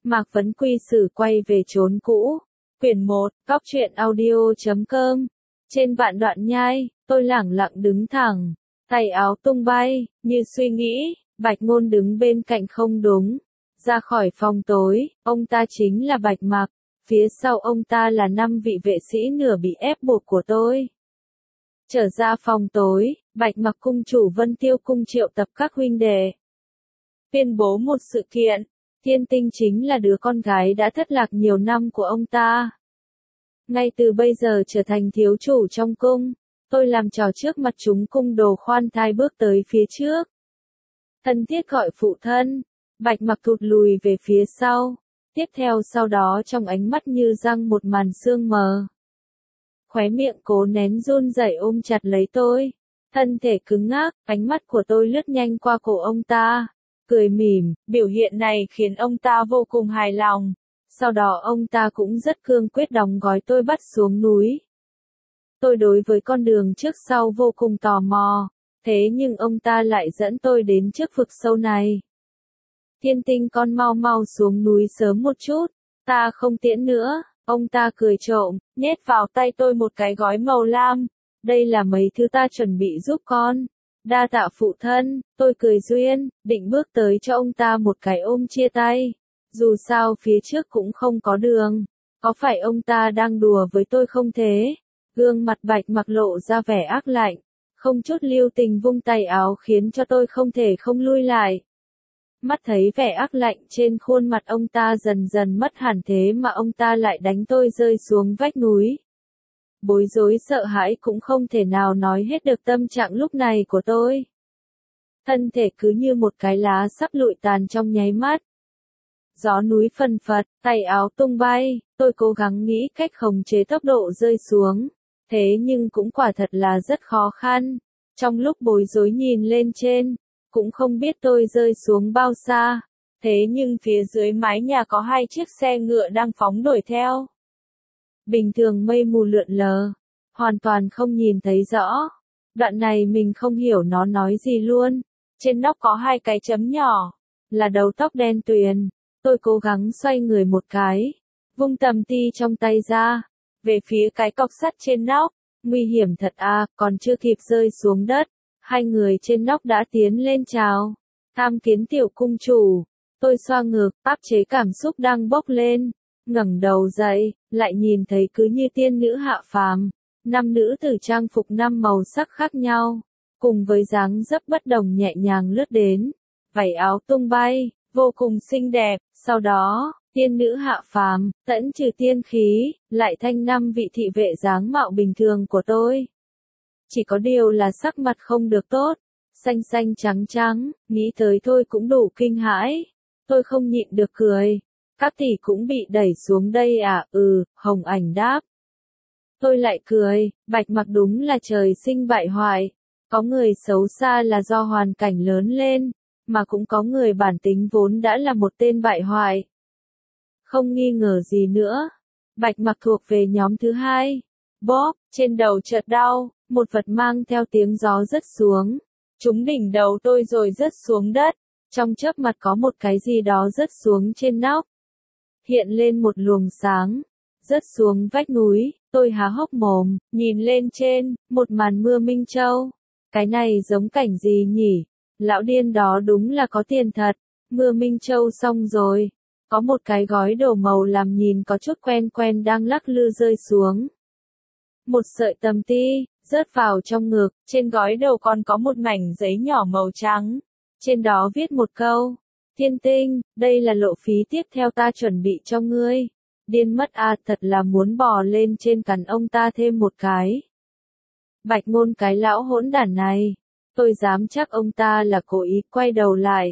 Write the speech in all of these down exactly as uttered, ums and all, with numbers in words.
Mạc Vấn Quy xử quay về chốn cũ. Quyển một, Góc truyện audio chấm com. Trên vạn đoạn nhai, tôi lẳng lặng đứng thẳng, tay áo tung bay, như suy nghĩ, Bạch Ngôn đứng bên cạnh không đúng. Ra khỏi phòng tối, ông ta chính là Bạch Mặc, phía sau ông ta là năm vị vệ sĩ nửa bị ép buộc của tôi. Trở ra phòng tối, Bạch Mặc cung chủ Vân Tiêu cung triệu tập các huynh đệ. Tuyên bố một sự kiện, Thiên Tinh chính là đứa con gái đã thất lạc nhiều năm của ông ta. Ngay từ bây giờ trở thành thiếu chủ trong cung, tôi làm trò trước mặt chúng cung đồ khoan thai bước tới phía trước. Thân thiết gọi phụ thân, Bạch Mặc thụt lùi về phía sau, tiếp theo sau đó trong ánh mắt như răng một màn sương mờ. Khóe miệng cố nén run rẩy ôm chặt lấy tôi, thân thể cứng ngắc, ánh mắt của tôi lướt nhanh qua cổ ông ta, cười mỉm, biểu hiện này khiến ông ta vô cùng hài lòng. Sau đó ông ta cũng rất cương quyết đóng gói tôi bắt xuống núi. Tôi đối với con đường trước sau vô cùng tò mò, thế nhưng ông ta lại dẫn tôi đến trước vực sâu này. Thiên Tinh con mau mau xuống núi sớm một chút, ta không tiễn nữa, ông ta cười trộm, nhét vào tay tôi một cái gói màu lam, đây là mấy thứ ta chuẩn bị giúp con. Đa tạ phụ thân, tôi cười duyên, định bước tới cho ông ta một cái ôm chia tay. Dù sao phía trước cũng không có đường, có phải ông ta đang đùa với tôi không thế? Gương mặt Bạch Mặc lộ ra vẻ ác lạnh, không chút lưu tình vung tay áo khiến cho tôi không thể không lui lại. Mắt thấy vẻ ác lạnh trên khuôn mặt ông ta dần dần mất hẳn thế mà ông ta lại đánh tôi rơi xuống vách núi. Bối rối sợ hãi cũng không thể nào nói hết được tâm trạng lúc này của tôi. Thân thể cứ như một cái lá sắp lụi tàn trong nháy mắt. Gió núi phần phật, tay áo tung bay, tôi cố gắng nghĩ cách khống chế tốc độ rơi xuống. Thế nhưng cũng quả thật là rất khó khăn. Trong lúc bối rối nhìn lên trên, cũng không biết tôi rơi xuống bao xa. Thế nhưng phía dưới mái nhà có hai chiếc xe ngựa đang phóng đuổi theo. Bình thường mây mù lượn lờ, hoàn toàn không nhìn thấy rõ. Đoạn này mình không hiểu nó nói gì luôn. Trên nóc có hai cái chấm nhỏ, là đầu tóc đen tuyền. Tôi cố gắng xoay người một cái, vung tầm ti trong tay ra, về phía cái cọc sắt trên nóc. Nguy hiểm thật à, còn chưa kịp rơi xuống đất, hai người trên nóc đã tiến lên chào. Tham kiến tiểu cung chủ. Tôi xoa ngực, áp chế cảm xúc đang bốc lên, ngẩng đầu dậy, lại nhìn thấy cứ như tiên nữ hạ phàm, năm nữ tử trang phục năm màu sắc khác nhau, cùng với dáng dấp bất đồng nhẹ nhàng lướt đến, vảy áo tung bay, vô cùng xinh đẹp. Sau đó, tiên nữ hạ phàm, tẫn trừ tiên khí, lại thanh năm vị thị vệ dáng mạo bình thường của tôi. Chỉ có điều là sắc mặt không được tốt, xanh xanh trắng trắng, nghĩ tới thôi cũng đủ kinh hãi. Tôi không nhịn được cười. Các tỷ cũng bị đẩy xuống đây à? Ừ, Hồng Ảnh đáp. Tôi lại cười, Bạch Mặc đúng là trời sinh bại hoại. Có người xấu xa là do hoàn cảnh lớn lên, mà cũng có người bản tính vốn đã là một tên bại hoại. Không nghi ngờ gì nữa, Bạch Mặc thuộc về nhóm thứ hai. Bóp, trên đầu chợt đau, một vật mang theo tiếng gió rớt xuống. Trúng đỉnh đầu tôi rồi rớt xuống đất. Trong chớp mặt có một cái gì đó rớt xuống trên nóc. Hiện lên một luồng sáng, rớt xuống vách núi. Tôi há hốc mồm, nhìn lên trên, một màn mưa minh châu. Cái này giống cảnh gì nhỉ? Lão điên đó đúng là có tiền thật. Mưa minh châu xong rồi. Có một cái gói đồ màu làm nhìn có chút quen quen đang lắc lư rơi xuống. Một sợi tầm ti, rớt vào trong ngực. Trên gói đồ còn có một mảnh giấy nhỏ màu trắng. Trên đó viết một câu. Thiên Tinh, đây là lộ phí tiếp theo ta chuẩn bị cho ngươi. Điên mất à, thật là muốn bò lên trên cắn ông ta thêm một cái. Bạch Ngôn cái lão hỗn đản này. Tôi dám chắc ông ta là cố ý quay đầu lại.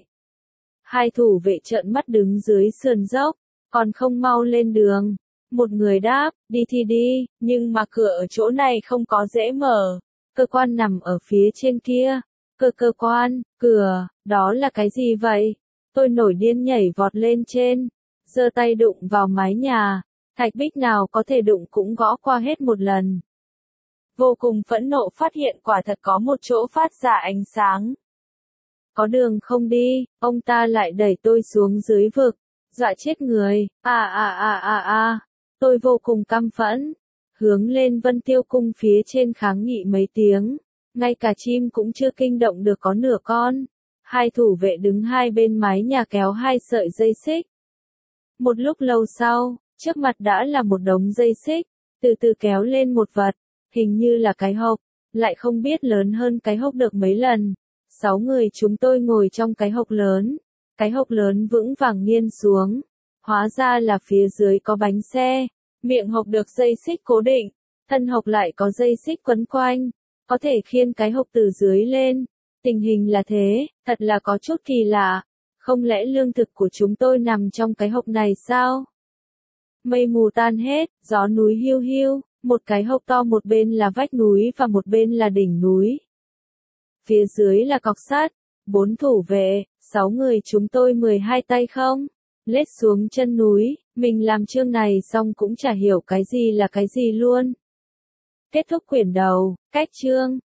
Hai thủ vệ trợn mắt đứng dưới sườn dốc, còn không mau lên đường. Một người đáp, đi thì đi, nhưng mà cửa ở chỗ này không có dễ mở. Cơ quan nằm ở phía trên kia. Cơ cơ quan, cửa, đó là cái gì vậy? Tôi nổi điên nhảy vọt lên trên, giơ tay đụng vào mái nhà, thạch bích nào có thể đụng cũng gõ qua hết một lần. Vô cùng phẫn nộ phát hiện quả thật có một chỗ phát ra ánh sáng. Có đường không đi, ông ta lại đẩy tôi xuống dưới vực, dọa chết người, à à à à à, tôi vô cùng căm phẫn, hướng lên Vân Tiêu cung phía trên kháng nghị mấy tiếng, ngay cả chim cũng chưa kinh động được có nửa con, hai thủ vệ đứng hai bên mái nhà kéo hai sợi dây xích. Một lúc lâu sau, trước mặt đã là một đống dây xích, từ từ kéo lên một vật, hình như là cái hộc, lại không biết lớn hơn cái hộc được mấy lần. Sáu người chúng tôi ngồi trong cái hộc lớn, cái hộc lớn vững vàng nghiêng xuống, hóa ra là phía dưới có bánh xe, miệng hộc được dây xích cố định, thân hộc lại có dây xích quấn quanh, có thể khiêng cái hộc từ dưới lên. Tình hình là thế, thật là có chút kỳ lạ, không lẽ lương thực của chúng tôi nằm trong cái hộc này sao? Mây mù tan hết, gió núi hiu hiu, một cái hộc to một bên là vách núi và một bên là đỉnh núi. Phía dưới là cọc sắt, bốn thủ vệ, sáu người chúng tôi mười hai tay không, lết xuống chân núi, mình làm chương này xong cũng chả hiểu cái gì là cái gì luôn. Kết thúc quyển đầu, cách chương.